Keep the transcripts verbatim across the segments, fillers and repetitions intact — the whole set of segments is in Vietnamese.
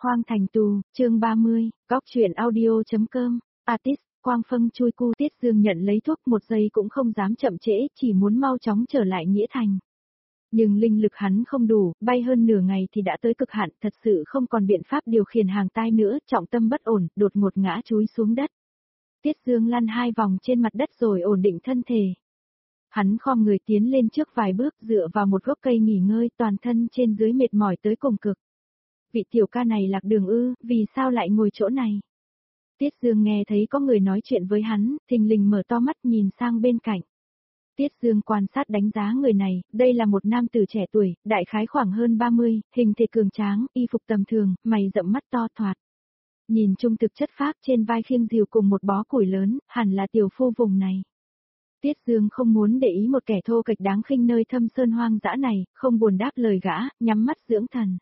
Hoang Thành Tù, chương ba mươi, Góc truyện audio.com, artist, Quang Phâng chui cu. Tiết Dương nhận lấy thuốc một giây cũng không dám chậm trễ, chỉ muốn mau chóng trở lại Nghĩa Thành. Nhưng linh lực hắn không đủ, bay hơn nửa ngày thì đã tới cực hạn, thật sự không còn biện pháp điều khiển hàng tai nữa, trọng tâm bất ổn, đột ngột ngã chúi xuống đất. Tiết Dương lăn hai vòng trên mặt đất rồi ổn định thân thể. Hắn khom người tiến lên trước vài bước, dựa vào một gốc cây nghỉ ngơi, toàn thân trên dưới mệt mỏi tới cùng cực. Vị tiểu ca này lạc đường ư, vì sao lại ngồi chỗ này? Tiết Dương nghe thấy có người nói chuyện với hắn, thình lình mở to mắt nhìn sang bên cạnh. Tiết Dương quan sát đánh giá người này, đây là một nam tử trẻ tuổi, đại khái khoảng hơn ba mươi, hình thể cường tráng, y phục tầm thường, mày rậm mắt to thoạt. Nhìn chung thực chất phác, trên vai khiêng rìu cùng một bó củi lớn, hẳn là tiểu phu vùng này. Tiết Dương không muốn để ý một kẻ thô kệch đáng khinh nơi thâm sơn hoang dã này, không buồn đáp lời gã, nhắm mắt dưỡng thần.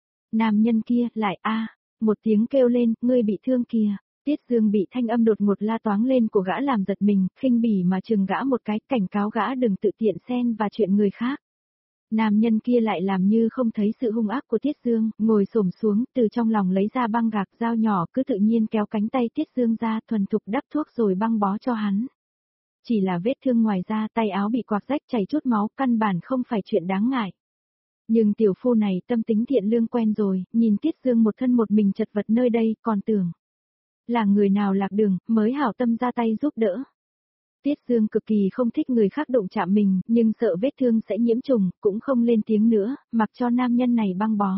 Nam nhân kia, lại a, một tiếng kêu lên, ngươi bị thương kìa. Tiết Dương bị thanh âm đột ngột la toáng lên của gã làm giật mình, khinh bỉ mà chừng gã một cái, cảnh cáo gã đừng tự tiện xen vào chuyện người khác. Nam nhân kia lại làm như không thấy sự hung ác của Tiết Dương, ngồi xổm xuống, từ trong lòng lấy ra băng gạc dao nhỏ, cứ tự nhiên kéo cánh tay Tiết Dương ra, thuần thục đắp thuốc rồi băng bó cho hắn. Chỉ là vết thương ngoài da, tay áo bị quạc rách chảy chút máu, căn bản không phải chuyện đáng ngại. Nhưng tiểu phu này tâm tính thiện lương quen rồi, nhìn Tiết Dương một thân một mình chật vật nơi đây, còn tưởng là người nào lạc đường, mới hảo tâm ra tay giúp đỡ. Tiết Dương cực kỳ không thích người khác động chạm mình, nhưng sợ vết thương sẽ nhiễm trùng, cũng không lên tiếng nữa, mặc cho nam nhân này băng bó.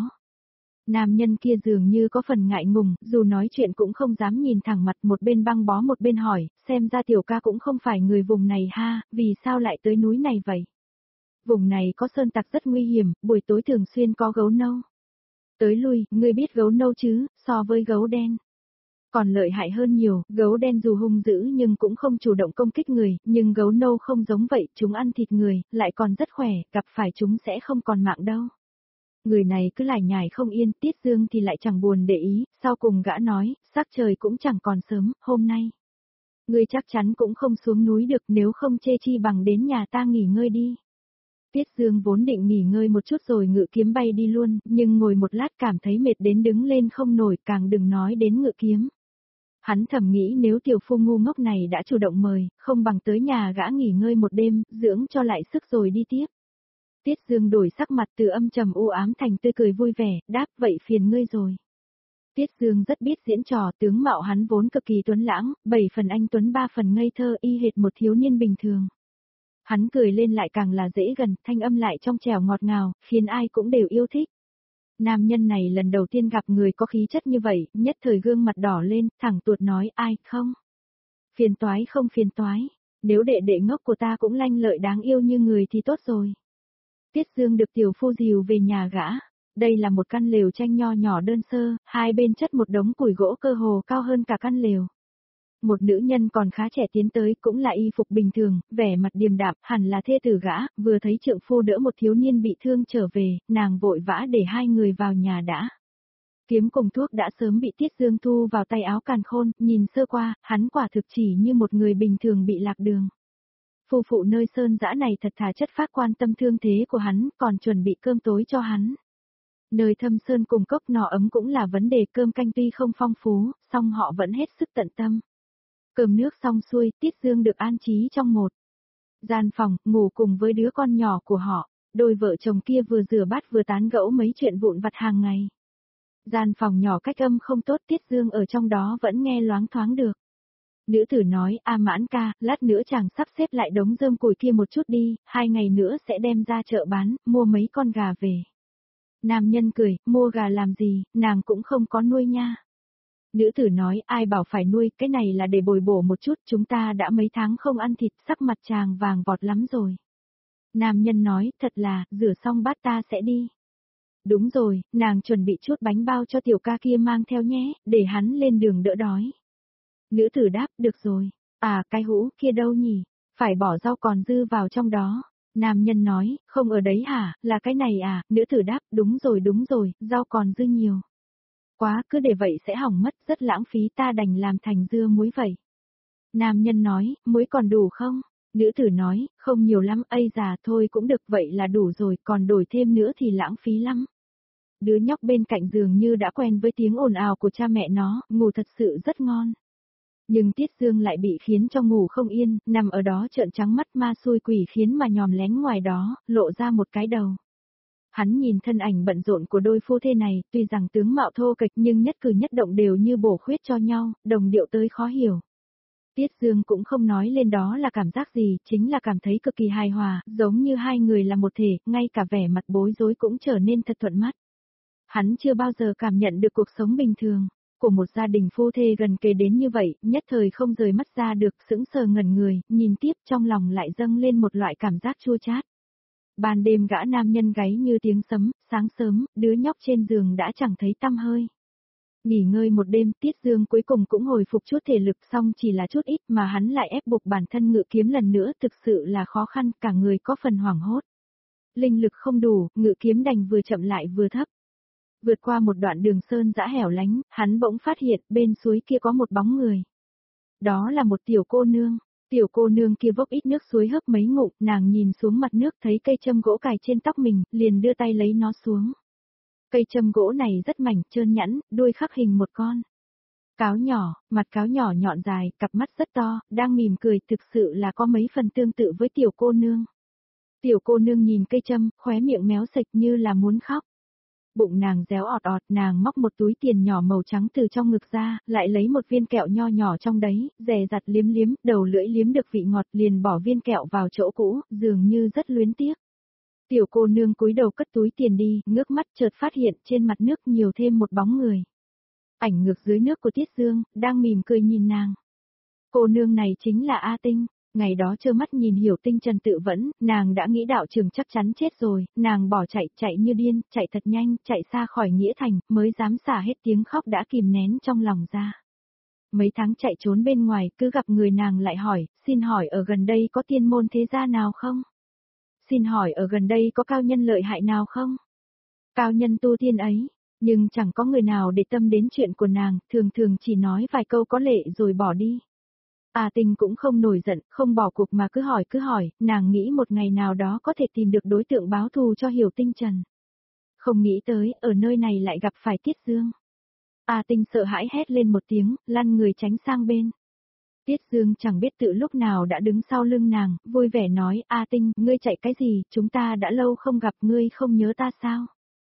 Nam nhân kia dường như có phần ngại ngùng, dù nói chuyện cũng không dám nhìn thẳng mặt, một bên băng bó một bên hỏi, xem ra tiểu ca cũng không phải người vùng này ha, vì sao lại tới núi này vậy? Vùng này có sơn tặc rất nguy hiểm, buổi tối thường xuyên có gấu nâu. Tới lui, ngươi biết gấu nâu chứ, so với gấu đen. Còn lợi hại hơn nhiều, gấu đen dù hung dữ nhưng cũng không chủ động công kích người, nhưng gấu nâu không giống vậy, chúng ăn thịt người, lại còn rất khỏe, gặp phải chúng sẽ không còn mạng đâu. Người này cứ lải nhải không yên, Tiết Dương thì lại chẳng buồn để ý, sau cùng gã nói, sắc trời cũng chẳng còn sớm, hôm nay. Ngươi chắc chắn cũng không xuống núi được, nếu không chê chi bằng đến nhà ta nghỉ ngơi đi. Tiết Dương vốn định nghỉ ngơi một chút rồi ngự kiếm bay đi luôn, nhưng ngồi một lát cảm thấy mệt đến đứng lên không nổi, càng đừng nói đến ngự kiếm. Hắn thầm nghĩ nếu tiểu phu ngu ngốc này đã chủ động mời, không bằng tới nhà gã nghỉ ngơi một đêm, dưỡng cho lại sức rồi đi tiếp. Tiết Dương đổi sắc mặt từ âm trầm u ám thành tươi cười vui vẻ, đáp vậy phiền ngươi rồi. Tiết Dương rất biết diễn trò, tướng mạo hắn vốn cực kỳ tuấn lãng, bảy phần anh tuấn ba phần ngây thơ, y hệt một thiếu niên bình thường. Hắn cười lên lại càng là dễ gần, thanh âm lại trong trẻo ngọt ngào, khiến ai cũng đều yêu thích. Nam nhân này lần đầu tiên gặp người có khí chất như vậy, nhất thời gương mặt đỏ lên, thẳng tuột nói ai không. Phiền toái không phiền toái, nếu đệ đệ ngốc của ta cũng lanh lợi đáng yêu như người thì tốt rồi. Tiết Dương được tiểu phu dìu về nhà gã. Đây là một căn lều tranh nho nhỏ đơn sơ, hai bên chất một đống củi gỗ cơ hồ cao hơn cả căn lều. Một nữ nhân còn khá trẻ tiến tới, cũng là y phục bình thường, vẻ mặt điềm đạm, hẳn là thê tử gã, vừa thấy trượng phu đỡ một thiếu niên bị thương trở về, nàng vội vã để hai người vào nhà đã. Kiếm cùng thuốc đã sớm bị Tiết Dương thu vào tay áo càn khôn, nhìn sơ qua, hắn quả thực chỉ như một người bình thường bị lạc đường. Phu phụ nơi sơn dã này thật thà chất phác quan tâm thương thế của hắn, còn chuẩn bị cơm tối cho hắn. Nơi thâm sơn cùng cốc nọ ấm cũng là vấn đề, cơm canh tuy không phong phú, song họ vẫn hết sức tận tâm. Cơm nước xong xuôi, Tiết Dương được an trí trong một gian phòng, ngủ cùng với đứa con nhỏ của họ. Đôi vợ chồng kia vừa rửa bát vừa tán gẫu mấy chuyện vụn vặt hàng ngày. Gian phòng nhỏ cách âm không tốt, Tiết Dương ở trong đó vẫn nghe loáng thoáng được. Nữ tử nói, a Mãn ca, lát nữa chàng sắp xếp lại đống rơm củi kia một chút đi, hai ngày nữa sẽ đem ra chợ bán, mua mấy con gà về. Nam nhân cười, mua gà làm gì, nàng cũng không có nuôi nha. Nữ tử nói, ai bảo phải nuôi, cái này là để bồi bổ một chút, chúng ta đã mấy tháng không ăn thịt, sắc mặt chàng vàng vọt lắm rồi. Nam nhân nói, thật là, rửa xong bát ta sẽ đi. Đúng rồi, nàng chuẩn bị chút bánh bao cho tiểu ca kia mang theo nhé, để hắn lên đường đỡ đói. Nữ tử đáp, được rồi. À, cái hũ kia đâu nhỉ? Phải bỏ rau còn dư vào trong đó. Nam nhân nói, không ở đấy hả, là cái này à? Nữ tử đáp, đúng rồi đúng rồi, rau còn dư nhiều. Quá, cứ để vậy sẽ hỏng mất, rất lãng phí, ta đành làm thành dưa muối vậy. Nam nhân nói, muối còn đủ không? Nữ tử nói, không nhiều lắm, ây già thôi cũng được, vậy là đủ rồi, còn đổi thêm nữa thì lãng phí lắm. đứa nhóc bên cạnh giường như đã quen với tiếng ồn ào của cha mẹ nó, ngủ thật sự rất ngon. Nhưng Tiết Dương lại bị khiến cho ngủ không yên, nằm ở đó trợn trắng mắt ma xui quỷ khiến mà nhòm lén ngoài đó, lộ ra một cái đầu. Hắn nhìn thân ảnh bận rộn của đôi phu thê này, tuy rằng tướng mạo thô kệch nhưng nhất cử nhất động đều như bổ khuyết cho nhau, đồng điệu tới khó hiểu. Tiết Dương cũng không nói lên đó là cảm giác gì, chính là cảm thấy cực kỳ hài hòa, giống như hai người là một thể, ngay cả vẻ mặt bối rối cũng trở nên thật thuận mắt. Hắn chưa bao giờ cảm nhận được cuộc sống bình thường của một gia đình phu thê gần kề đến như vậy, nhất thời không rời mắt ra được, sững sờ ngẩn người, nhìn tiếp trong lòng lại dâng lên một loại cảm giác chua chát. Ban đêm gã nam nhân gáy như tiếng sấm, sáng sớm, đứa nhóc trên giường đã chẳng thấy tăm hơi. Nghỉ ngơi một đêm, Tiết Dương cuối cùng cũng hồi phục chút thể lực, xong chỉ là chút ít mà hắn lại ép buộc bản thân ngự kiếm lần nữa, thực sự là khó khăn, cả người có phần hoảng hốt. Linh lực không đủ, ngự kiếm đành vừa chậm lại vừa thấp. Vượt qua một đoạn đường sơn dã hẻo lánh, hắn bỗng phát hiện bên suối kia có một bóng người. Đó là một tiểu cô nương. Tiểu cô nương kia vốc ít nước suối hớp mấy ngụm, nàng nhìn xuống mặt nước thấy cây châm gỗ cài trên tóc mình, liền đưa tay lấy nó xuống. Cây châm gỗ này rất mảnh, trơn nhẵn, đuôi khắc hình một con cáo nhỏ, mặt cáo nhỏ nhọn dài, cặp mắt rất to, đang mỉm cười, thực sự là có mấy phần tương tự với tiểu cô nương. Tiểu cô nương nhìn cây châm, khóe miệng méo sạch như là muốn khóc. Bụng nàng réo ọt ọt, nàng móc một túi tiền nhỏ màu trắng từ trong ngực ra, lại lấy một viên kẹo nho nhỏ trong đấy, dè dặt liếm liếm, đầu lưỡi liếm được vị ngọt, liền bỏ viên kẹo vào chỗ cũ, dường như rất luyến tiếc. Tiểu cô nương cúi đầu cất túi tiền đi, ngước mắt chợt phát hiện trên mặt nước nhiều thêm một bóng người. Ảnh ngược dưới nước của Tiết Dương, đang mỉm cười nhìn nàng. Cô nương này chính là A Tinh. Ngày đó trơ mắt nhìn Hiểu Tinh Trần tự vẫn, nàng đã nghĩ đạo trường chắc chắn chết rồi, nàng bỏ chạy, chạy như điên, chạy thật nhanh, chạy xa khỏi Nghĩa Thành, mới dám xả hết tiếng khóc đã kìm nén trong lòng ra. Mấy tháng chạy trốn bên ngoài, cứ gặp người nàng lại hỏi, xin hỏi ở gần đây có tiên môn thế gia nào không? Xin hỏi ở gần đây có cao nhân lợi hại nào không? Cao nhân tu tiên ấy, nhưng chẳng có người nào để tâm đến chuyện của nàng, thường thường chỉ nói vài câu có lệ rồi bỏ đi. A Tinh cũng không nổi giận, không bỏ cuộc mà cứ hỏi cứ hỏi, nàng nghĩ một ngày nào đó có thể tìm được đối tượng báo thù cho Hiểu Tinh Trần. Không nghĩ tới, ở nơi này lại gặp phải Tiết Dương. A Tinh sợ hãi hét lên một tiếng, lăn người tránh sang bên. Tiết Dương chẳng biết tự lúc nào đã đứng sau lưng nàng, vui vẻ nói, A Tinh, ngươi chạy cái gì, chúng ta đã lâu không gặp, ngươi không nhớ ta sao?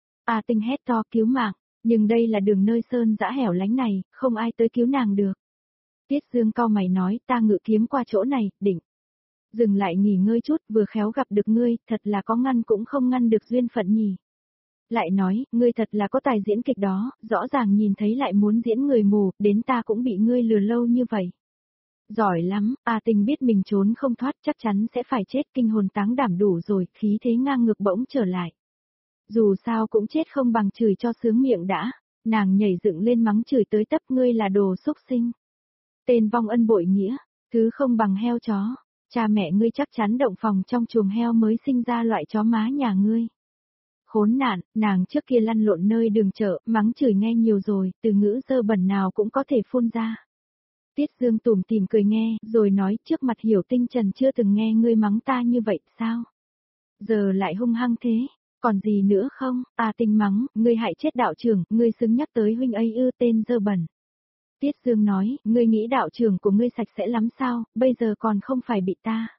A Tinh hét to cứu mạng, nhưng đây là đường nơi sơn dã hẻo lánh này, không ai tới cứu nàng được. Tiết Dương cau mày nói, ta ngự kiếm qua chỗ này, định. Dừng lại nghỉ ngơi chút, vừa khéo gặp được ngươi, thật là có ngăn cũng không ngăn được duyên phận nhỉ. Lại nói, ngươi thật là có tài diễn kịch đó, rõ ràng nhìn thấy lại muốn diễn người mù, đến ta cũng bị ngươi lừa lâu như vậy. Giỏi lắm, A Tinh biết mình trốn không thoát chắc chắn sẽ phải chết, kinh hồn táng đảm đủ rồi, khí thế ngang ngược bỗng trở lại. Dù sao cũng chết không bằng chửi cho sướng miệng đã, nàng nhảy dựng lên mắng chửi tới tấp ngươi là đồ xúc sinh. Tên vong ân bội nghĩa, thứ không bằng heo chó, cha mẹ ngươi chắc chắn động phòng trong chuồng heo mới sinh ra loại chó má nhà ngươi. Khốn nạn, nàng trước kia lăn lộn nơi đường chợ, mắng chửi nghe nhiều rồi, từ ngữ dơ bẩn nào cũng có thể phun ra. Tiết Dương tủm tỉm cười nghe, rồi nói trước mặt Hiểu Tinh Trần chưa từng nghe ngươi mắng ta như vậy, sao? Giờ lại hung hăng thế, còn gì nữa không? A Tinh mắng, ngươi hại chết đạo trưởng, ngươi xứng nhắc tới huynh ấy ư, tên dơ bẩn. Tiết Dương nói, ngươi nghĩ đạo trưởng của ngươi sạch sẽ lắm sao, bây giờ còn không phải bị ta.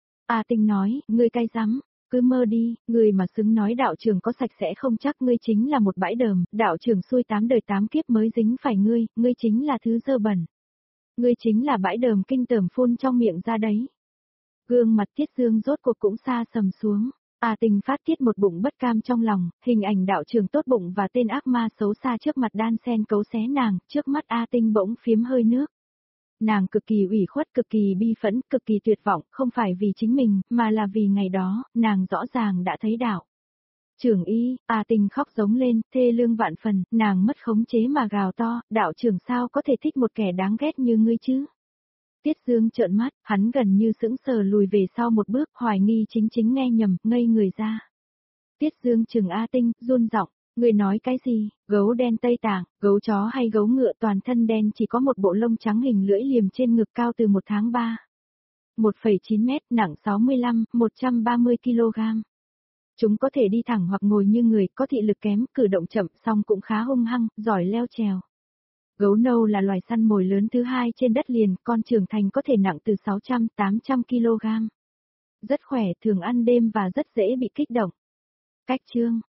A Tinh nói, ngươi cay rắm, cứ mơ đi, ngươi mà xứng nói đạo trưởng có sạch sẽ không chắc ngươi chính là một bãi đờm, đạo trưởng xui tám đời tám kiếp mới dính phải ngươi, ngươi chính là thứ dơ bẩn. Ngươi chính là bãi đờm kinh tởm phun trong miệng ra đấy. Gương mặt Tiết Dương rốt cuộc cũng xa sầm xuống. A Tinh phát tiết một bụng bất cam trong lòng, hình ảnh đạo trưởng tốt bụng và tên ác ma xấu xa trước mặt đan sen cấu xé nàng, trước mắt A Tinh bỗng phiếm hơi nước. Nàng cực kỳ ủy khuất, cực kỳ bi phẫn, cực kỳ tuyệt vọng, không phải vì chính mình, mà là vì ngày đó, nàng rõ ràng đã thấy đạo. Trưởng y, A Tinh khóc giống lên, thê lương vạn phần, nàng mất khống chế mà gào to, đạo trưởng sao có thể thích một kẻ đáng ghét như ngươi chứ? Tiết Dương trợn mắt, hắn gần như sững sờ lùi về sau một bước, hoài nghi chính chính nghe nhầm, ngây người ra. Tiết Dương chừng A Tinh, run giọng, người nói cái gì, gấu đen Tây Tạng, gấu chó hay gấu ngựa toàn thân đen chỉ có một bộ lông trắng hình lưỡi liềm trên ngực cao từ một tháng ba. một phẩy chín mét, nặng sáu mươi lăm, một trăm ba mươi ki lô gam. Chúng có thể đi thẳng hoặc ngồi như người, có thị lực kém, cử động chậm, song cũng khá hung hăng, giỏi leo trèo. Gấu nâu là loài săn mồi lớn thứ hai trên đất liền, con trưởng thành có thể nặng từ sáu trăm đến tám trăm ki lô gam. Rất khỏe, thường ăn đêm và rất dễ bị kích động. Cách chương